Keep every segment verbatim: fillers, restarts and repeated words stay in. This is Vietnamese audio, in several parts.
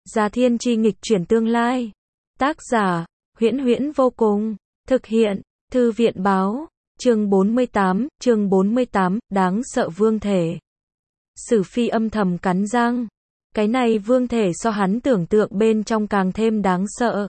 Gia Thiên Chi nghịch chuyển tương lai. Tác giả, Huyễn Huyễn vô cùng. Thực hiện, Thư viện báo. Chương bốn mươi tám, chương bốn mươi tám, đáng sợ vương thể. Sử Phi âm thầm cắn răng. Cái này vương thể so hắn tưởng tượng bên trong càng thêm đáng sợ.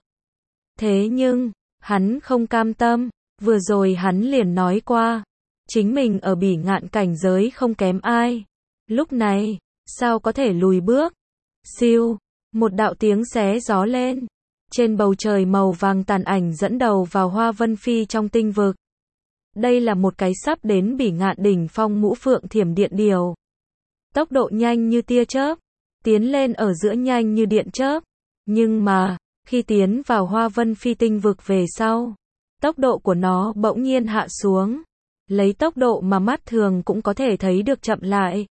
Thế nhưng, hắn không cam tâm, vừa rồi hắn liền nói qua. Chính mình ở bỉ ngạn cảnh giới không kém ai. Lúc này, sao có thể lùi bước? Siêu, một đạo tiếng xé gió lên. Trên bầu trời màu vàng tàn ảnh dẫn đầu vào Hoa Vân Phi trong tinh vực. Đây là một cái sắp đến bỉ ngạn đỉnh phong ngũ phượng thiểm điện điều. Tốc độ nhanh như tia chớp, tiến lên ở giữa nhanh như điện chớp. Nhưng mà, khi tiến vào Hoa Vân Phi tinh vực về sau, tốc độ của nó bỗng nhiên hạ xuống. Lấy tốc độ mà mắt thường cũng có thể thấy được chậm lại.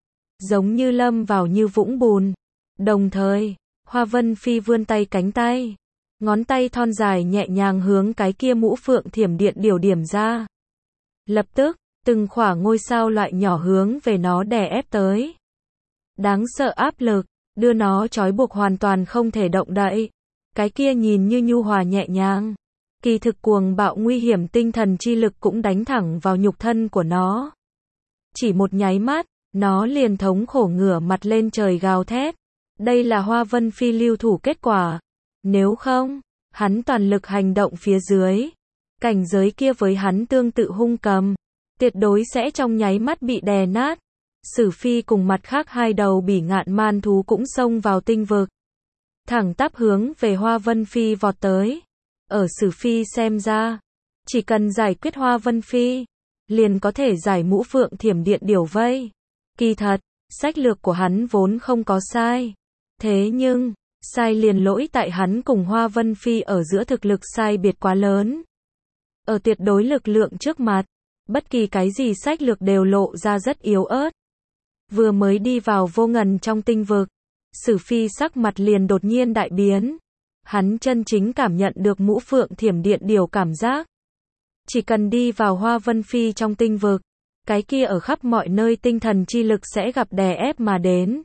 Giống như lâm vào như vũng bùn. Đồng thời, Hoa Vân Phi vươn tay cánh tay. Ngón tay thon dài nhẹ nhàng hướng cái kia ngũ phượng thiểm điện điều điểm ra. Lập tức, từng khỏa ngôi sao loại nhỏ hướng về nó đè ép tới. Đáng sợ áp lực, đưa nó trói buộc hoàn toàn không thể động đậy. Cái kia nhìn như nhu hòa nhẹ nhàng. Kỳ thực cuồng bạo nguy hiểm tinh thần chi lực cũng đánh thẳng vào nhục thân của nó. Chỉ một nháy mắt, nó liền thống khổ ngửa mặt lên trời gào thét. Đây là Hoa Vân Phi lưu thủ kết quả. Nếu không, hắn toàn lực hành động phía dưới. Cảnh giới kia với hắn tương tự hung cầm. Tuyệt đối sẽ trong nháy mắt bị đè nát. Sử Phi cùng mặt khác hai đầu bỉ ngạn man thú cũng xông vào tinh vực. Thẳng tắp hướng về Hoa Vân Phi vọt tới. Ở Sử Phi xem ra, chỉ cần giải quyết Hoa Vân Phi, liền có thể giải ngũ phượng thiểm điện điều vây. Kỳ thật, sách lược của hắn vốn không có sai. Thế nhưng, sai liền lỗi tại hắn cùng Hoa Vân Phi ở giữa thực lực sai biệt quá lớn. Ở tuyệt đối lực lượng trước mặt, bất kỳ cái gì sách lược đều lộ ra rất yếu ớt. Vừa mới đi vào vô ngần trong tinh vực, Sử Phi sắc mặt liền đột nhiên đại biến. Hắn chân chính cảm nhận được ngũ phượng thiểm điện điều cảm giác. Chỉ cần đi vào Hoa Vân Phi trong tinh vực, cái kia ở khắp mọi nơi tinh thần chi lực sẽ gặp đè ép mà đến.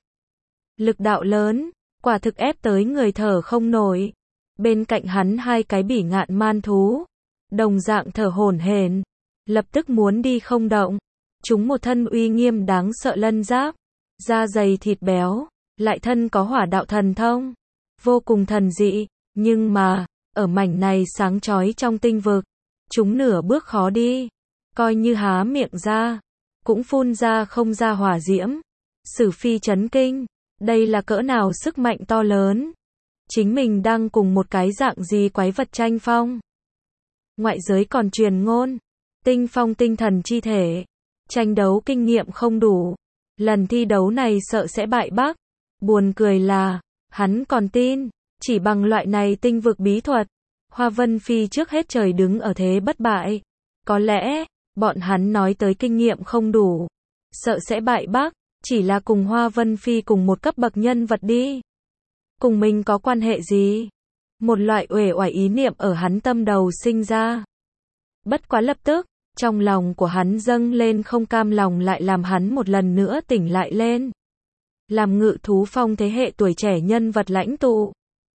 Lực đạo lớn, quả thực ép tới người thở không nổi. Bên cạnh hắn hai cái bỉ ngạn man thú, đồng dạng thở hổn hển, lập tức muốn đi không động. Chúng một thân uy nghiêm đáng sợ lân giáp, da dày thịt béo, lại thân có hỏa đạo thần thông. Vô cùng thần dị, nhưng mà, ở mảnh này sáng chói trong tinh vực, chúng nửa bước khó đi, coi như há miệng ra, cũng phun ra không ra hỏa diễm. Sử Phi chấn kinh, đây là cỡ nào sức mạnh to lớn, chính mình đang cùng một cái dạng gì quái vật tranh phong. Ngoại giới còn truyền ngôn, tinh phong tinh thần chi thể, tranh đấu kinh nghiệm không đủ, lần thi đấu này sợ sẽ bại bắc. Buồn cười là, hắn còn tin, chỉ bằng loại này tinh vực bí thuật, Hoa Vân Phi trước hết trời đứng ở thế bất bại. Có lẽ, bọn hắn nói tới kinh nghiệm không đủ, sợ sẽ bại bắc, chỉ là cùng Hoa Vân Phi cùng một cấp bậc nhân vật đi. Cùng mình có quan hệ gì? Một loại uể oải ý niệm ở hắn tâm đầu sinh ra. Bất quá lập tức, trong lòng của hắn dâng lên không cam lòng lại làm hắn một lần nữa tỉnh lại lên. Làm Ngự Thú Phong thế hệ tuổi trẻ nhân vật lãnh tụ.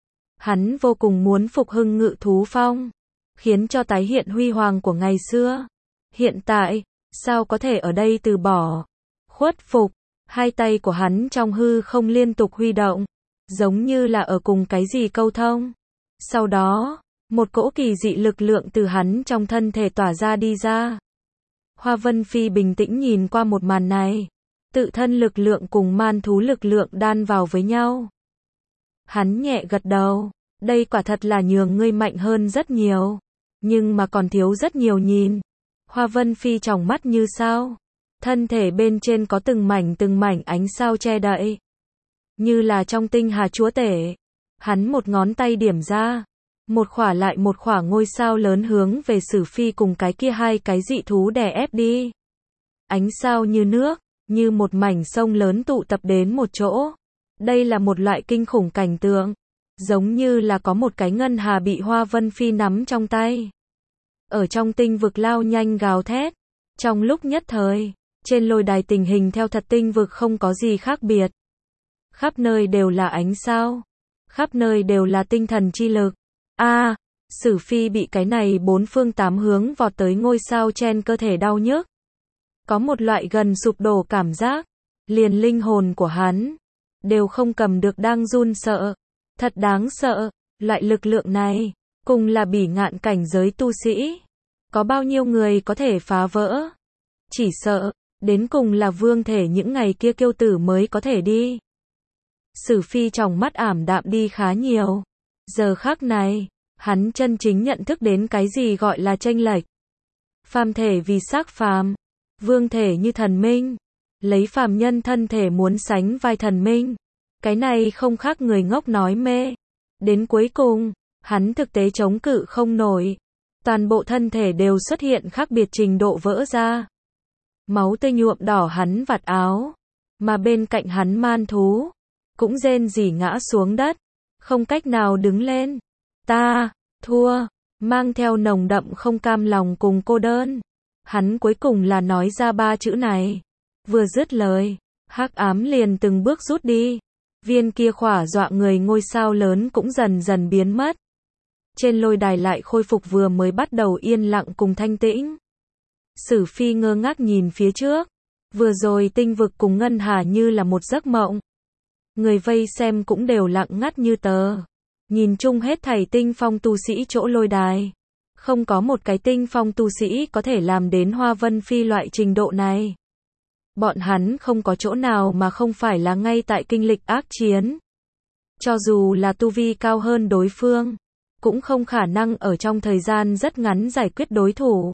Hắn vô cùng muốn phục hưng Ngự Thú Phong, khiến cho tái hiện huy hoàng của ngày xưa. Hiện tại, sao có thể ở đây từ bỏ, khuất phục. Hai tay của hắn trong hư không liên tục huy động, giống như là ở cùng cái gì câu thông. Sau đó, một cỗ kỳ dị lực lượng từ hắn trong thân thể tỏa ra đi ra. Hoa Vân Phi bình tĩnh nhìn qua một màn này. Tự thân lực lượng cùng man thú lực lượng đan vào với nhau. Hắn nhẹ gật đầu, đây quả thật là nhường ngươi mạnh hơn rất nhiều, nhưng mà còn thiếu rất nhiều nhìn. Hoa Vân Phi tròng mắt như sao, thân thể bên trên có từng mảnh từng mảnh ánh sao che đậy, như là trong tinh hà chúa tể. Hắn một ngón tay điểm ra, một khỏa lại một khỏa ngôi sao lớn hướng về Sử Phi cùng cái kia hai cái dị thú đè ép đi. Ánh sao như nước, như một mảnh sông lớn tụ tập đến một chỗ. Đây là một loại kinh khủng cảnh tượng, giống như là có một cái ngân hà bị Hoa Vân Phi nắm trong tay. Ở trong tinh vực lao nhanh gào thét. Trong lúc nhất thời, trên lôi đài tình hình theo thật tinh vực không có gì khác biệt. Khắp nơi đều là ánh sao, khắp nơi đều là tinh thần chi lực. A, à, Sử Phi bị cái này bốn phương tám hướng vọt tới ngôi sao chen cơ thể đau nhức. Có một loại gần sụp đổ cảm giác, liền linh hồn của hắn đều không cầm được đang run sợ. Thật đáng sợ, loại lực lượng này, cùng là bỉ ngạn cảnh giới tu sĩ. Có bao nhiêu người có thể phá vỡ? Chỉ sợ, đến cùng là vương thể những ngày kia kiêu tử mới có thể đi. Sử Phi trong mắt ảm đạm đi khá nhiều. Giờ khắc này, hắn chân chính nhận thức đến cái gì gọi là chênh lệch. Phàm thể vì xác phàm, vương thể như thần minh, lấy phàm nhân thân thể muốn sánh vai thần minh. Cái này không khác người ngốc nói mê. Đến cuối cùng, hắn thực tế chống cự không nổi. Toàn bộ thân thể đều xuất hiện khác biệt trình độ vỡ ra. Máu tươi nhuộm đỏ hắn vạt áo. Mà bên cạnh hắn man thú cũng rên rỉ ngã xuống đất, không cách nào đứng lên. Ta thua, mang theo nồng đậm không cam lòng cùng cô đơn. Hắn cuối cùng là nói ra ba chữ này. Vừa dứt lời, hắc ám liền từng bước rút đi. Viên kia khỏa dọa người ngôi sao lớn cũng dần dần biến mất. Trên lôi đài lại khôi phục vừa mới bắt đầu yên lặng cùng thanh tĩnh. Sử Phi ngơ ngác nhìn phía trước. Vừa rồi tinh vực cùng ngân hà như là một giấc mộng. Người vây xem cũng đều lặng ngắt như tờ. Nhìn chung hết thảy tinh phong tu sĩ chỗ lôi đài. Không có một cái tinh phong tu sĩ có thể làm đến Hoa Vân Phi loại trình độ này. Bọn hắn không có chỗ nào mà không phải là ngay tại kinh lịch ác chiến. Cho dù là tu vi cao hơn đối phương, cũng không khả năng ở trong thời gian rất ngắn giải quyết đối thủ.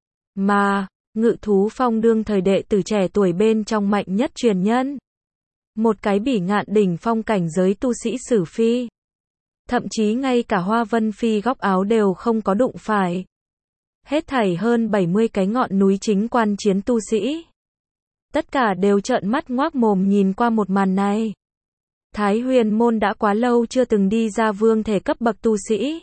Mà, Ngự Thú Phong đương thời đệ tử trẻ tuổi bên trong mạnh nhất truyền nhân. Một cái bỉ ngạn đỉnh phong cảnh giới tu sĩ Sử Phi. Thậm chí ngay cả Hoa Vân Phi góc áo đều không có đụng phải. Hết thảy hơn bảy mươi cái ngọn núi chính quan chiến tu sĩ. Tất cả đều trợn mắt ngoác mồm nhìn qua một màn này. Thái Huyền môn đã quá lâu chưa từng đi ra vương thể cấp bậc tu sĩ.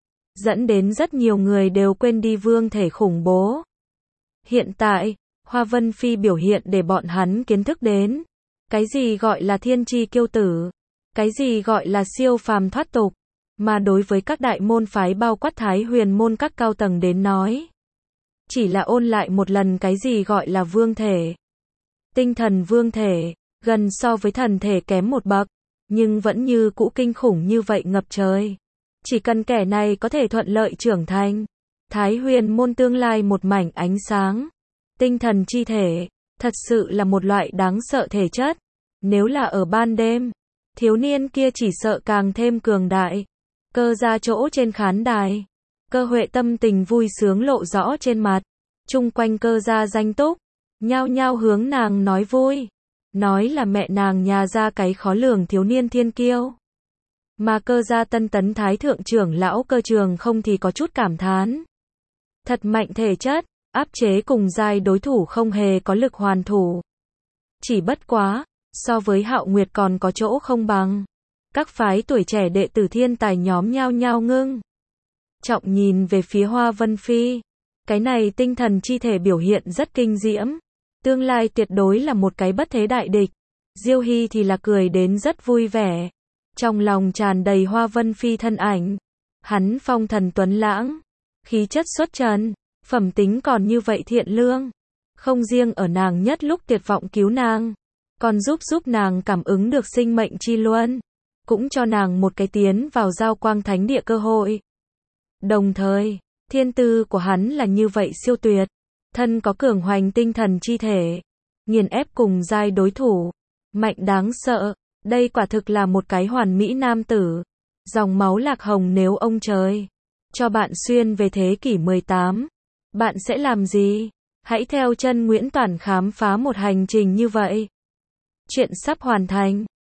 Dẫn đến rất nhiều người đều quên đi vương thể khủng bố. Hiện tại, Hoa Vân Phi biểu hiện để bọn hắn kiến thức đến. Cái gì gọi là thiên chi kiêu tử? Cái gì gọi là siêu phàm thoát tục? Mà đối với các đại môn phái bao quát Thái Huyền môn các cao tầng đến nói. Chỉ là ôn lại một lần cái gì gọi là vương thể. Tinh thần vương thể, gần so với thần thể kém một bậc, nhưng vẫn như cũ kinh khủng như vậy ngập trời. Chỉ cần kẻ này có thể thuận lợi trưởng thành, Thái Huyền môn tương lai một mảnh ánh sáng. Tinh thần chi thể, thật sự là một loại đáng sợ thể chất. Nếu là ở ban đêm, thiếu niên kia chỉ sợ càng thêm cường đại. Cơ ra chỗ trên khán đài, Cơ Huệ tâm tình vui sướng lộ rõ trên mặt. Chung quanh Cơ gia danh túc, nhao nhao hướng nàng nói vui. Nói là mẹ nàng nhà ra cái khó lường thiếu niên thiên kiêu. Mà Cơ gia tân tấn thái thượng trưởng lão Cơ Trường không thì có chút cảm thán. Thật mạnh thể chất, áp chế cùng giai đối thủ không hề có lực hoàn thủ. Chỉ bất quá, so với Hạo Nguyệt còn có chỗ không bằng. Các phái tuổi trẻ đệ tử thiên tài nhóm nhao nhao ngưng trọng nhìn về phía Hoa Vân Phi. Cái này tinh thần chi thể biểu hiện rất kinh diễm. Tương lai tuyệt đối là một cái bất thế đại địch. Diêu Hy thì là cười đến rất vui vẻ. Trong lòng tràn đầy Hoa Vân Phi thân ảnh. Hắn phong thần tuấn lãng, khí chất xuất trần, phẩm tính còn như vậy thiện lương. Không riêng ở nàng nhất lúc tuyệt vọng cứu nàng, còn giúp giúp nàng cảm ứng được sinh mệnh chi luân. Cũng cho nàng một cái tiến vào giao quang thánh địa cơ hội. Đồng thời, thiên tư của hắn là như vậy siêu tuyệt. Thân có cường hoành tinh thần chi thể. Nghiền ép cùng giai đối thủ. Mạnh đáng sợ. Đây quả thực là một cái hoàn mỹ nam tử. Dòng máu lạc hồng nếu ông trời cho bạn xuyên về thế kỷ mười tám. Bạn sẽ làm gì? Hãy theo chân Nguyễn Toản khám phá một hành trình như vậy. Chuyện sắp hoàn thành.